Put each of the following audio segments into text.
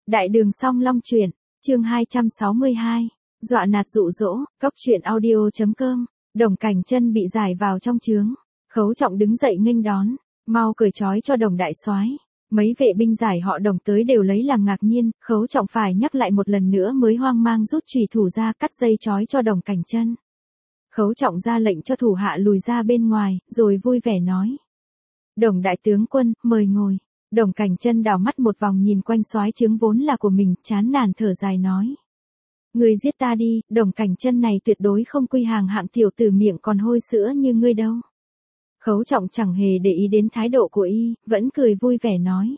Đại đường Song Long truyện, chương 262, dọa nạt dụ dỗ, cốc truyện audio.com, Đồng Cảnh Chân bị giải vào trong trướng. Khấu Trọng đứng dậy nghênh đón, mau cởi trói cho Đồng đại soái. Mấy vệ binh giải họ Đồng tới đều lấy làm ngạc nhiên, Khấu Trọng phải nhắc lại một lần nữa mới hoang mang rút chùy thủ ra cắt dây trói cho Đồng Cảnh Chân. Khấu Trọng ra lệnh cho thủ hạ lùi ra bên ngoài, rồi vui vẻ nói: Đồng đại tướng quân, mời ngồi. Đồng Cảnh Chân đảo mắt một vòng nhìn quanh soái trướng vốn là của mình, chán nản thở dài nói: Ngươi giết ta đi, Đồng Cảnh Chân này tuyệt đối không quy hàng hạng tiểu tử miệng còn hôi sữa như ngươi đâu. Khấu Trọng chẳng hề để ý đến thái độ của y, vẫn cười vui vẻ nói: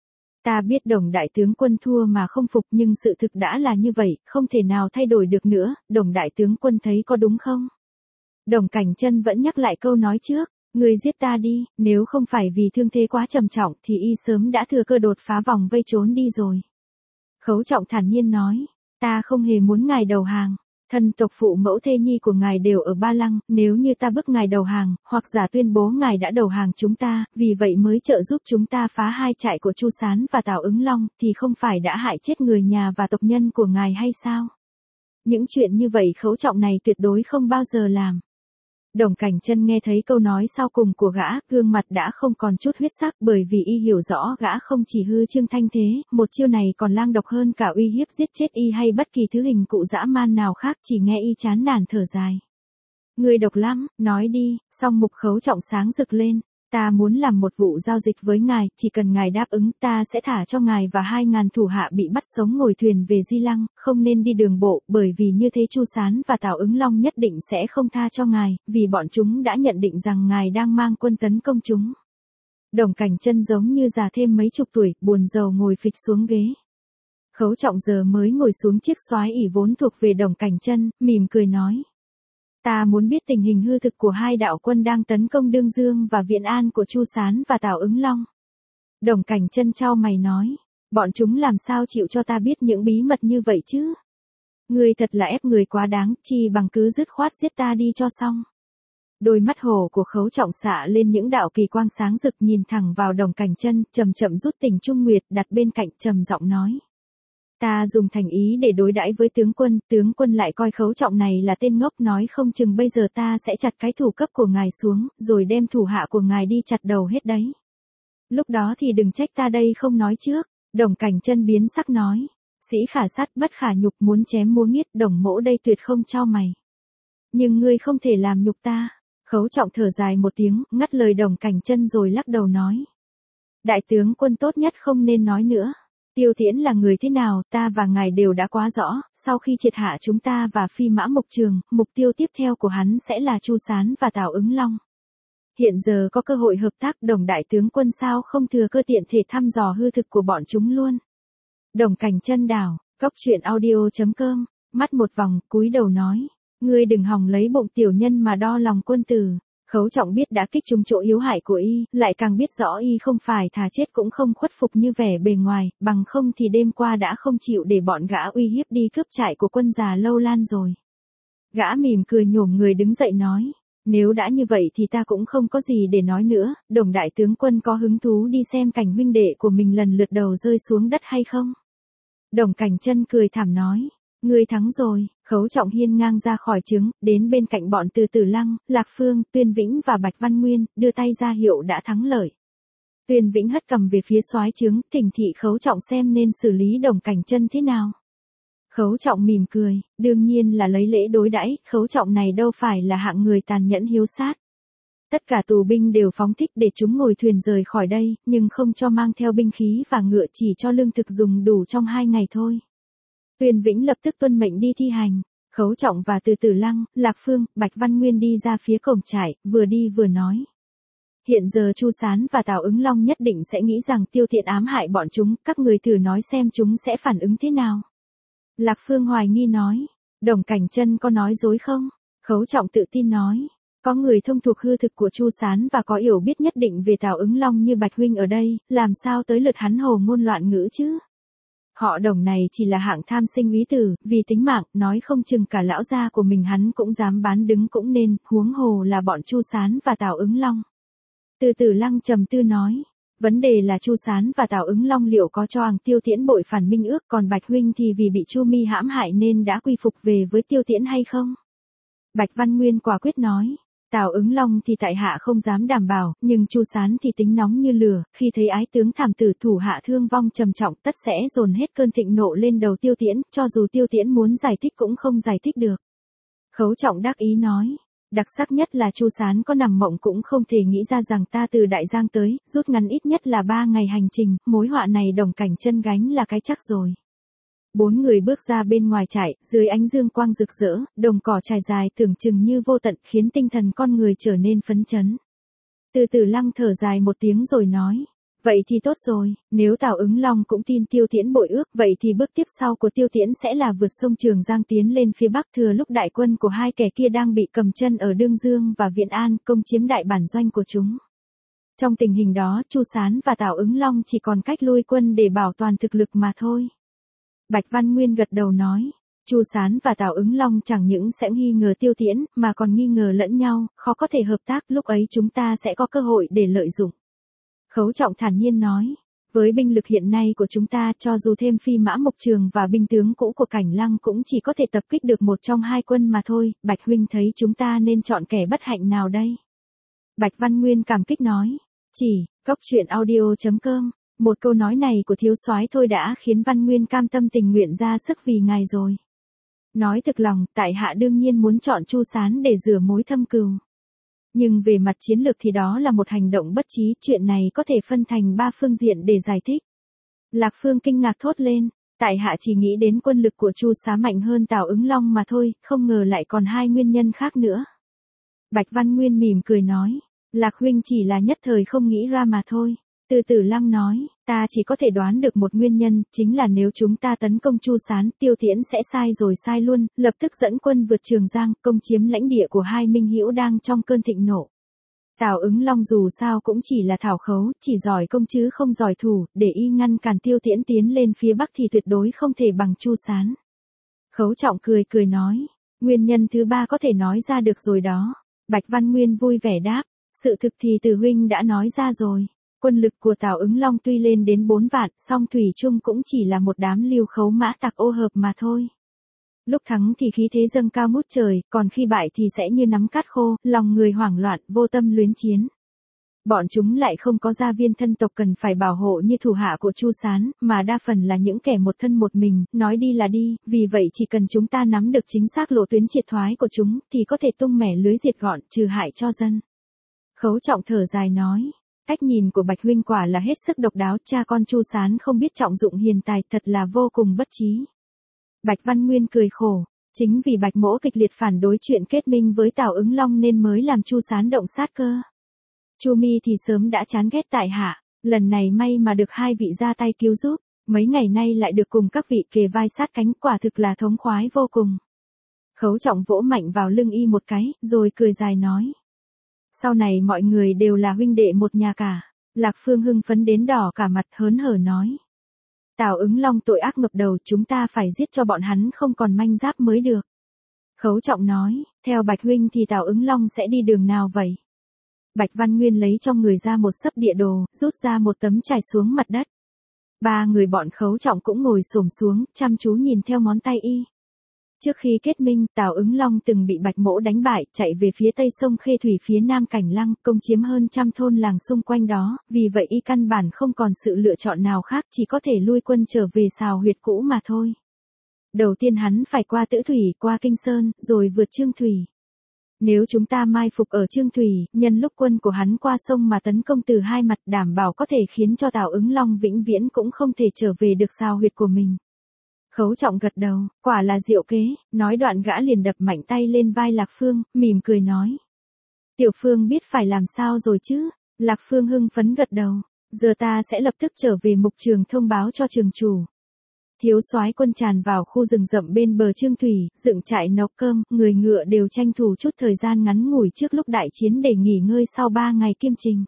Ta biết Đồng đại tướng quân thua mà không phục, nhưng sự thực đã là như vậy, không thể nào thay đổi được nữa, Đồng đại tướng quân thấy có đúng không? Đồng Cảnh Chân vẫn nhắc lại câu nói trước: Ngươi giết ta đi, nếu không phải vì thương thế quá trầm trọng thì y sớm đã thừa cơ đột phá vòng vây trốn đi rồi. Khấu Trọng thản nhiên nói: Ta không hề muốn ngài đầu hàng. Thân tộc phụ mẫu thê nhi của ngài đều ở Ba Lăng, nếu như ta bức ngài đầu hàng, hoặc giả tuyên bố ngài đã đầu hàng chúng ta, vì vậy mới trợ giúp chúng ta phá hai trại của Chu Sán và Tào Ứng Long, thì không phải đã hại chết người nhà và tộc nhân của ngài hay sao? Những chuyện như vậy Khấu Trọng này tuyệt đối không bao giờ làm. Đồng Cảnh Chân nghe thấy câu nói sau cùng của gã, gương mặt đã không còn chút huyết sắc, bởi vì y hiểu rõ gã không chỉ hư trương thanh thế, một chiêu này còn lang độc hơn cả uy hiếp giết chết y hay bất kỳ thứ hình cụ dã man nào khác. Chỉ nghe y chán nản thở dài: Ngươi độc lắm, nói đi. Song mục Khấu Trọng sáng rực lên: Ta muốn làm một vụ giao dịch với ngài, chỉ cần ngài đáp ứng ta sẽ thả cho ngài và 2.000 thủ hạ bị bắt sống ngồi thuyền về Di Lăng, không nên đi đường bộ, bởi vì như thế Chu Sán và Tào Ứng Long nhất định sẽ không tha cho ngài, vì bọn chúng đã nhận định rằng ngài đang mang quân tấn công chúng. Đồng Cảnh Chân giống như già thêm mấy chục tuổi, buồn rầu ngồi phịch xuống ghế. Khấu Trọng giờ mới ngồi xuống chiếc soái ỷ vốn thuộc về Đồng Cảnh Chân, mỉm cười nói: Ta muốn biết tình hình hư thực của hai đạo quân đang tấn công Đương Dương và Viện An của Chu Sán và Tào Ứng Long. Đồng Cảnh Chân chau mày nói: Bọn chúng làm sao chịu cho ta biết những bí mật như vậy chứ? Ngươi thật là ép người quá đáng, chi bằng cứ dứt khoát giết ta đi cho xong. Đôi mắt hổ của Khấu Trọng xạ lên những đạo kỳ quang sáng rực, nhìn thẳng vào Đồng Cảnh Chân, chậm chậm rút tình Trung Nguyệt đặt bên cạnh, trầm giọng nói: Ta dùng thành ý để đối đãi với tướng quân lại coi Khấu Trọng này là tên ngốc, nói không chừng bây giờ ta sẽ chặt cái thủ cấp của ngài xuống, rồi đem thủ hạ của ngài đi chặt đầu hết đấy. Lúc đó thì đừng trách ta đây không nói trước. Đồng Cảnh Chân biến sắc nói: Sĩ khả sát bất khả nhục, muốn chém múa nghiết, Đồng mỗ đây tuyệt không cho mày. Nhưng ngươi không thể làm nhục ta. Khấu Trọng thở dài một tiếng, ngắt lời Đồng Cảnh Chân rồi lắc đầu nói: Đại tướng quân tốt nhất không nên nói nữa. Tiêu Tiễn là người thế nào, ta và ngài đều đã quá rõ, sau khi triệt hạ chúng ta và Phi Mã Mục Trường, mục tiêu tiếp theo của hắn sẽ là Chu Sán và Tào Ứng Long. Hiện giờ có cơ hội hợp tác, Đồng đại tướng quân sao không thừa cơ tiện thể thăm dò hư thực của bọn chúng luôn. Đồng Cảnh Chân đảo, cốc truyện audio.com, mắt một vòng, cúi đầu nói: Ngươi đừng hòng lấy bụng tiểu nhân mà đo lòng quân tử. Khấu Trọng biết đã kích trúng chỗ yếu hại của y, lại càng biết rõ y không phải thà chết cũng không khuất phục như vẻ bề ngoài, bằng không thì đêm qua đã không chịu để bọn gã uy hiếp đi cướp trại của quân già Lâu Lan rồi. Gã mỉm cười nhổm người đứng dậy nói: Nếu đã như vậy thì ta cũng không có gì để nói nữa. Đồng đại tướng quân có hứng thú đi xem cảnh huynh đệ của mình lần lượt đầu rơi xuống đất hay không? Đồng Cảnh Chân cười thảm nói: Ngươi thắng rồi. Khấu Trọng hiên ngang ra khỏi trướng, đến bên cạnh bọn Từ Tử Lăng, Lạc Phương, Tuyên Vĩnh và Bạch Văn Nguyên, đưa tay ra hiệu đã thắng lợi. Tuyên Vĩnh hất cầm về phía soái trướng, thỉnh thị Khấu Trọng xem nên xử lý Đồng Cảnh Chân thế nào. Khấu Trọng mỉm cười: Đương nhiên là lấy lễ đối đãi, Khấu Trọng này đâu phải là hạng người tàn nhẫn hiếu sát. Tất cả tù binh đều phóng thích để chúng ngồi thuyền rời khỏi đây, nhưng không cho mang theo binh khí và ngựa, chỉ cho lương thực dùng đủ trong 2 ngày thôi. Tuyên Vĩnh lập tức tuân mệnh đi thi hành. Khấu Trọng và Từ Tử Lăng, Lạc Phương, Bạch Văn Nguyên đi ra phía cổng trại, vừa đi vừa nói: Hiện giờ Chu Sán và Tào Ứng Long nhất định sẽ nghĩ rằng Tiêu Tiện ám hại bọn chúng, các người thử nói xem chúng sẽ phản ứng thế nào. Lạc Phương hoài nghi nói: Đồng Cảnh Chân có nói dối không? Khấu Trọng tự tin nói: Có người thông thuộc hư thực của Chu Sán và có hiểu biết nhất định về Tào Ứng Long như Bạch huynh ở đây, làm sao tới lượt hắn hồ ngôn loạn ngữ chứ? Họ Đồng này chỉ là hạng tham sinh úy tử, vì tính mạng, nói không chừng cả lão gia của mình hắn cũng dám bán đứng cũng nên, huống hồ là bọn Chu Sán và Tào Ứng Long. Từ Tử Lăng trầm tư nói: Vấn đề là Chu Sán và Tào Ứng Long liệu có cho Hàng Tiêu Tiễn bội phản minh ước, còn Bạch huynh thì vì bị Chu Mi hãm hại nên đã quy phục về với Tiêu Tiễn hay không? Bạch Văn Nguyên quả quyết nói. Tào Ứng Long thì tại hạ không dám đảm bảo, nhưng Chu Sán thì tính nóng như lửa, khi thấy ái tướng thảm tử thủ hạ thương vong trầm trọng tất sẽ dồn hết cơn thịnh nộ lên đầu Tiêu Tiễn, cho dù Tiêu Tiễn muốn giải thích cũng không giải thích được. Khấu Trọng đắc ý nói. Đặc sắc nhất là Chu Sán có nằm mộng cũng không thể nghĩ ra rằng ta từ Đại Giang tới, rút ngắn ít nhất là 3 ngày hành trình, mối họa này Đồng Cảnh Chân gánh là cái chắc rồi. 4 người bước ra bên ngoài trại, dưới ánh dương quang rực rỡ, đồng cỏ trải dài tưởng chừng như vô tận khiến tinh thần con người trở nên phấn chấn. Từ Từ Lăng thở dài một tiếng rồi nói. Vậy thì tốt rồi, nếu Tào Ứng Long cũng tin Tiêu Tiễn bội ước, vậy thì bước tiếp sau của Tiêu Tiễn sẽ là vượt sông Trường Giang tiến lên phía bắc thừa lúc đại quân của hai kẻ kia đang bị cầm chân ở Đương Dương và Viện An, công chiếm đại bản doanh của chúng. Trong tình hình đó, Chu Sán và Tào Ứng Long chỉ còn cách lui quân để bảo toàn thực lực mà thôi. Bạch Văn Nguyên gật đầu nói. Chu Sán và Tào Ứng Long chẳng những sẽ nghi ngờ Tiêu Tiễn, mà còn nghi ngờ lẫn nhau, khó có thể hợp tác, lúc ấy chúng ta sẽ có cơ hội để lợi dụng. Khấu Trọng thản nhiên nói, với binh lực hiện nay của chúng ta cho dù thêm Phi Mã Mộc Trường và binh tướng cũ của Cảnh Lăng cũng chỉ có thể tập kích được một trong hai quân mà thôi, Bạch huynh thấy chúng ta nên chọn kẻ bất hạnh nào đây? Bạch Văn Nguyên cảm kích nói, Góc.audio.com, một câu nói này của thiếu soái thôi đã khiến Văn Nguyên cam tâm tình nguyện ra sức vì ngài rồi. Nói thực lòng, tại hạ đương nhiên muốn chọn Chu Sán để rửa mối thâm cừu. Nhưng về mặt chiến lược thì đó là một hành động bất trí, chuyện này có thể phân thành 3 phương diện để giải thích. Lạc Phương kinh ngạc thốt lên, tại hạ chỉ nghĩ đến quân lực của Chu Xá mạnh hơn Tào Ứng Long mà thôi, không ngờ lại còn 2 nguyên nhân khác nữa. Bạch Văn Nguyên mỉm cười nói, Lạc huynh chỉ là nhất thời không nghĩ ra mà thôi. Từ Từ Lăng nói, ta chỉ có thể đoán được một nguyên nhân, chính là nếu chúng ta tấn công Chu Sán, Tiêu Tiễn sẽ sai rồi sai luôn, lập tức dẫn quân vượt Trường Giang, công chiếm lãnh địa của hai minh hữu đang trong cơn thịnh nộ. Tào Ứng Long dù sao cũng chỉ là thảo khấu, chỉ giỏi công chứ không giỏi thủ, để y ngăn cản Tiêu Tiễn tiến lên phía bắc thì tuyệt đối không thể bằng Chu Sán. Khấu Trọng cười cười nói, nguyên nhân thứ 3 có thể nói ra được rồi đó. Bạch Văn Nguyên vui vẻ đáp, sự thực thì Từ huynh đã nói ra rồi. Quân lực của Tào Ứng Long tuy lên đến 4 vạn, song thủy chung cũng chỉ là một đám lưu khấu mã tặc ô hợp mà thôi. Lúc thắng thì khí thế dâng cao ngút trời, còn khi bại thì sẽ như nắm cát khô, lòng người hoảng loạn, vô tâm luyến chiến. Bọn chúng lại không có gia viên thân tộc cần phải bảo hộ như thủ hạ của Chu Sán, mà đa phần là những kẻ một thân một mình, nói đi là đi, vì vậy chỉ cần chúng ta nắm được chính xác lộ tuyến triệt thoái của chúng, thì có thể tung mẻ lưới diệt gọn, trừ hại cho dân. Khấu Trọng thở dài nói. Cách nhìn của Bạch huynh quả là hết sức độc đáo, cha con Chu Sán không biết trọng dụng hiền tài, thật là vô cùng bất trí. Bạch Văn Nguyên cười khổ, chính vì Bạch mỗ kịch liệt phản đối chuyện kết minh với Tào Ứng Long nên mới làm Chu Sán động sát cơ. Chu Mi thì sớm đã chán ghét tại hạ, lần này may mà được hai vị ra tay cứu giúp, mấy ngày nay lại được cùng các vị kề vai sát cánh, quả thực là thống khoái vô cùng. Khấu Trọng vỗ mạnh vào lưng y một cái, rồi cười dài nói. Sau này mọi người đều là huynh đệ một nhà cả. Lạc Phương hưng phấn đến đỏ cả mặt, hớn hở nói. Tào Ứng Long tội ác ngập đầu, chúng ta phải giết cho bọn hắn không còn manh giáp mới được. Khấu Trọng nói, theo Bạch huynh thì Tào Ứng Long sẽ đi đường nào vậy? Bạch Văn Nguyên lấy trong người ra một xấp địa đồ, rút ra một tấm trải xuống mặt đất. 3 người bọn Khấu Trọng cũng ngồi xổm xuống, chăm chú nhìn theo ngón tay y. Trước khi kết minh, Tào Ứng Long từng bị Bạch mỗ đánh bại, chạy về phía tây sông Khê Thủy phía nam Cảnh Lăng, công chiếm hơn 100 thôn làng xung quanh đó, vì vậy y căn bản không còn sự lựa chọn nào khác, chỉ có thể lui quân trở về Sào Huyệt cũ mà thôi. Đầu tiên hắn phải qua Tữ Thủy, qua Kinh Sơn, rồi vượt Chương Thủy. Nếu chúng ta mai phục ở Chương Thủy, nhân lúc quân của hắn qua sông mà tấn công từ hai mặt, đảm bảo có thể khiến cho Tào Ứng Long vĩnh viễn cũng không thể trở về được Sào Huyệt của mình. Khấu Trọng gật đầu, quả là diệu kế, nói đoạn gã liền đập mạnh tay lên vai Lạc Phương, mỉm cười nói. Tiểu Phương biết phải làm sao rồi chứ? Lạc Phương hưng phấn gật đầu, giờ ta sẽ lập tức trở về mục trường thông báo cho trường chủ. Thiếu soái quân tràn vào khu rừng rậm bên bờ Chương Thủy, dựng trại nấu cơm, người ngựa đều tranh thủ chút thời gian ngắn ngủi trước lúc đại chiến để nghỉ ngơi sau 3 ngày kiêm trình.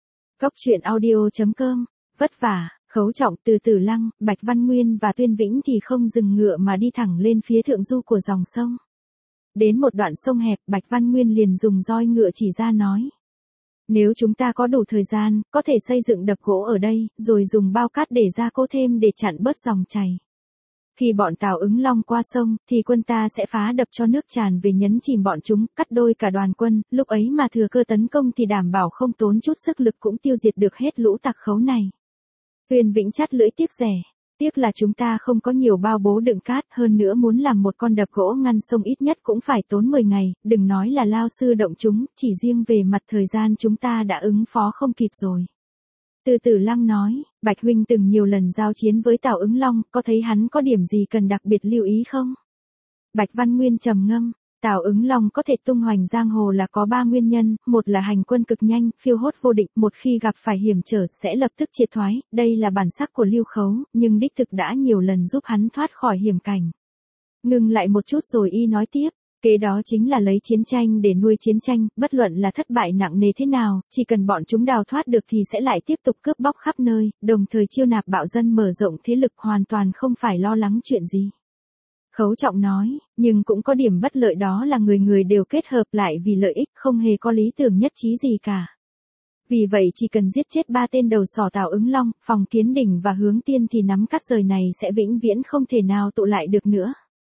Góc.audio.com, vất vả. Khấu Trọng, Từ Từ Lăng, Bạch Văn Nguyên và Tuyên Vĩnh thì không dừng ngựa mà đi thẳng lên phía thượng du của dòng sông. Đến một đoạn sông hẹp, Bạch Văn Nguyên liền dùng roi ngựa chỉ ra nói. Nếu chúng ta có đủ thời gian, có thể xây dựng đập gỗ ở đây, rồi dùng bao cát để gia cố thêm để chặn bớt dòng chảy. Khi bọn Tào Ứng Long qua sông, thì quân ta sẽ phá đập cho nước tràn về nhấn chìm bọn chúng, cắt đôi cả đoàn quân, lúc ấy mà thừa cơ tấn công thì đảm bảo không tốn chút sức lực cũng tiêu diệt được hết lũ tặc khấu này. Tuyên Vĩnh chắt lưỡi tiếc rẻ. Tiếc là chúng ta không có nhiều bao bố đựng cát, hơn nữa muốn làm một con đập gỗ ngăn sông ít nhất cũng phải tốn 10 ngày, đừng nói là lao sư động chúng, chỉ riêng về mặt thời gian chúng ta đã ứng phó không kịp rồi. Từ Tử Lăng nói, Bạch huynh từng nhiều lần giao chiến với Tào Ứng Long, có thấy hắn có điểm gì cần đặc biệt lưu ý không? Bạch Văn Nguyên trầm ngâm, Tào Ứng Long có thể tung hoành giang hồ là có 3 nguyên nhân, một là hành quân cực nhanh, phiêu hốt vô định, một khi gặp phải hiểm trở sẽ lập tức triệt thoái, đây là bản sắc của Lưu Khấu, nhưng đích thực đã nhiều lần giúp hắn thoát khỏi hiểm cảnh. Ngừng lại một chút rồi y nói tiếp, kế đó chính là lấy chiến tranh để nuôi chiến tranh, bất luận là thất bại nặng nề thế nào, chỉ cần bọn chúng đào thoát được thì sẽ lại tiếp tục cướp bóc khắp nơi, đồng thời chiêu nạp bạo dân mở rộng thế lực hoàn toàn không phải lo lắng chuyện gì. Khấu Trọng nói, nhưng cũng có điểm bất lợi đó là người người đều kết hợp lại vì lợi ích, không hề có lý tưởng nhất trí gì cả. Vì vậy chỉ cần giết chết 3 tên đầu sỏ Tào Ứng Long, Phòng Kiến Đỉnh và Hướng Tiên thì nắm cắt rời này sẽ vĩnh viễn không thể nào tụ lại được nữa.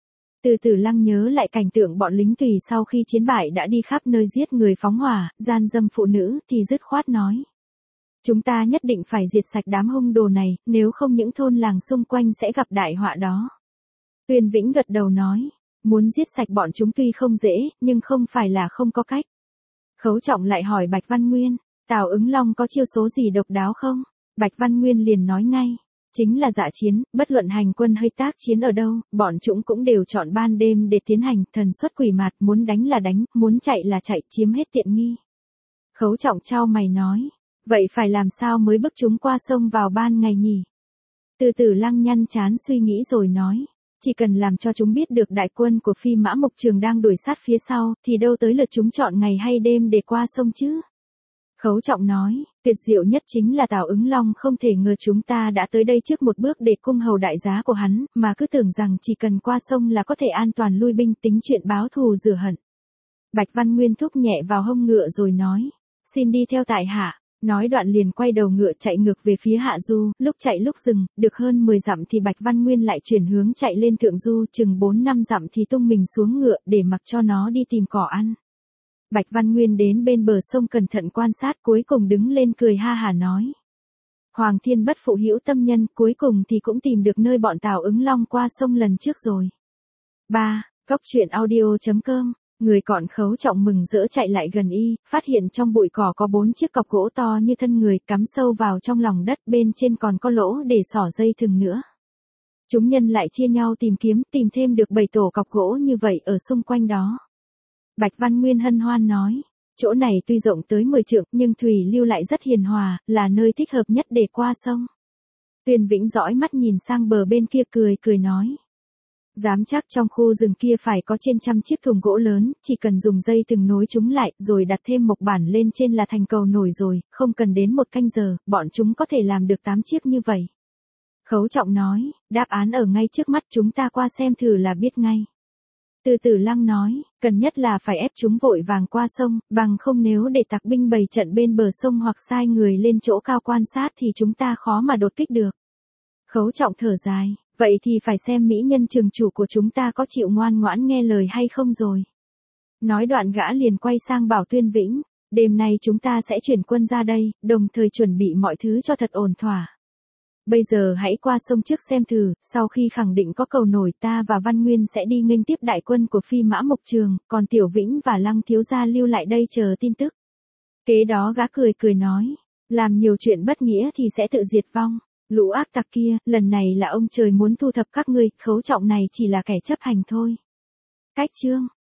Từ Tử Lăng nhớ lại cảnh tượng bọn lính Tùy sau khi chiến bại đã đi khắp nơi giết người phóng hỏa, gian dâm phụ nữ thì dứt khoát nói. Chúng ta nhất định phải diệt sạch đám hung đồ này, nếu không những thôn làng xung quanh sẽ gặp đại họa đó. Tuyên Vĩnh gật đầu nói, muốn giết sạch bọn chúng tuy không dễ, nhưng không phải là không có cách. Khấu Trọng lại hỏi Bạch Văn Nguyên, Tào Ứng Long có chiêu số gì độc đáo không? Bạch Văn Nguyên liền nói ngay, chính là dã chiến, bất luận hành quân hay tác chiến ở đâu, bọn chúng cũng đều chọn ban đêm để tiến hành, thần xuất quỷ mạt, muốn đánh là đánh, muốn chạy là chạy, chiếm hết tiện nghi. Khấu Trọng chau mày nói, vậy phải làm sao mới bức chúng qua sông vào ban ngày nhỉ? Từ Tử Lăng nhăn trán suy nghĩ rồi nói, chỉ cần làm cho chúng biết được đại quân của Phi Mã Mộc Trường đang đuổi sát phía sau, thì đâu tới lượt chúng chọn ngày hay đêm để qua sông chứ. Khấu Trọng nói, tuyệt diệu nhất chính là Tào Ứng Long không thể ngờ chúng ta đã tới đây trước một bước để cung hầu đại giá của hắn, mà cứ tưởng rằng chỉ cần qua sông là có thể an toàn lui binh, tính chuyện báo thù rửa hận. Bạch Văn Nguyên thúc nhẹ vào hông ngựa rồi nói, xin đi theo tại hạ. Nói đoạn liền quay đầu ngựa chạy ngược về phía hạ du, lúc chạy lúc dừng, được hơn 10 dặm thì Bạch Văn Nguyên lại chuyển hướng chạy lên thượng du, chừng 4-5 dặm thì tung mình xuống ngựa để mặc cho nó đi tìm cỏ ăn. Bạch Văn Nguyên đến bên bờ sông cẩn thận quan sát, cuối cùng đứng lên cười ha hả nói. Hoàng thiên bất phụ hữu tâm nhân, cuối cùng thì cũng tìm được nơi bọn Tào Ứng Long qua sông lần trước rồi. 3. Cóc truyện audio.com. Người còn Khấu Trọng mừng rỡ chạy lại gần y, phát hiện trong bụi cỏ có 4 chiếc cọc gỗ to như thân người cắm sâu vào trong lòng đất, bên trên còn có lỗ để xỏ dây thừng nữa. Chúng nhân lại chia nhau tìm kiếm, tìm thêm được 7 tổ cọc gỗ như vậy ở xung quanh đó. Bạch Văn Nguyên hân hoan nói, chỗ này tuy rộng tới 10 trượng nhưng thủy lưu lại rất hiền hòa, là nơi thích hợp nhất để qua sông. Tuyên Vĩnh dõi mắt nhìn sang bờ bên kia cười nói. Dám chắc trong khu rừng kia phải có trên 100 chiếc thùng gỗ lớn, chỉ cần dùng dây thừng nối chúng lại rồi đặt thêm mộc bản lên trên là thành cầu nổi rồi, không cần đến 1 canh giờ, bọn chúng có thể làm được 8 chiếc như vậy. Khấu Trọng nói, đáp án ở ngay trước mắt, chúng ta qua xem thử là biết ngay. Từ Tử Lăng nói, cần nhất là phải ép chúng vội vàng qua sông, bằng không nếu để tặc binh bày trận bên bờ sông hoặc sai người lên chỗ cao quan sát thì chúng ta khó mà đột kích được. Khấu Trọng thở dài, vậy thì phải xem mỹ nhân trường chủ của chúng ta có chịu ngoan ngoãn nghe lời hay không rồi. Nói đoạn gã liền quay sang bảo Tuyên Vĩnh, đêm nay chúng ta sẽ chuyển quân ra đây, đồng thời chuẩn bị mọi thứ cho thật ổn thỏa. Bây giờ hãy qua sông trước xem thử, sau khi khẳng định có cầu nổi ta và Văn Nguyên sẽ đi nghênh tiếp đại quân của Phi Mã Mộc Trường, còn Tiểu Vĩnh và Lăng thiếu gia lưu lại đây chờ tin tức. Kế đó gã cười nói, làm nhiều chuyện bất nghĩa thì sẽ tự diệt vong. Lũ ác tặc kia, lần này là ông trời muốn thu thập các ngươi, Khấu Trọng này chỉ là kẻ chấp hành thôi. Cách chương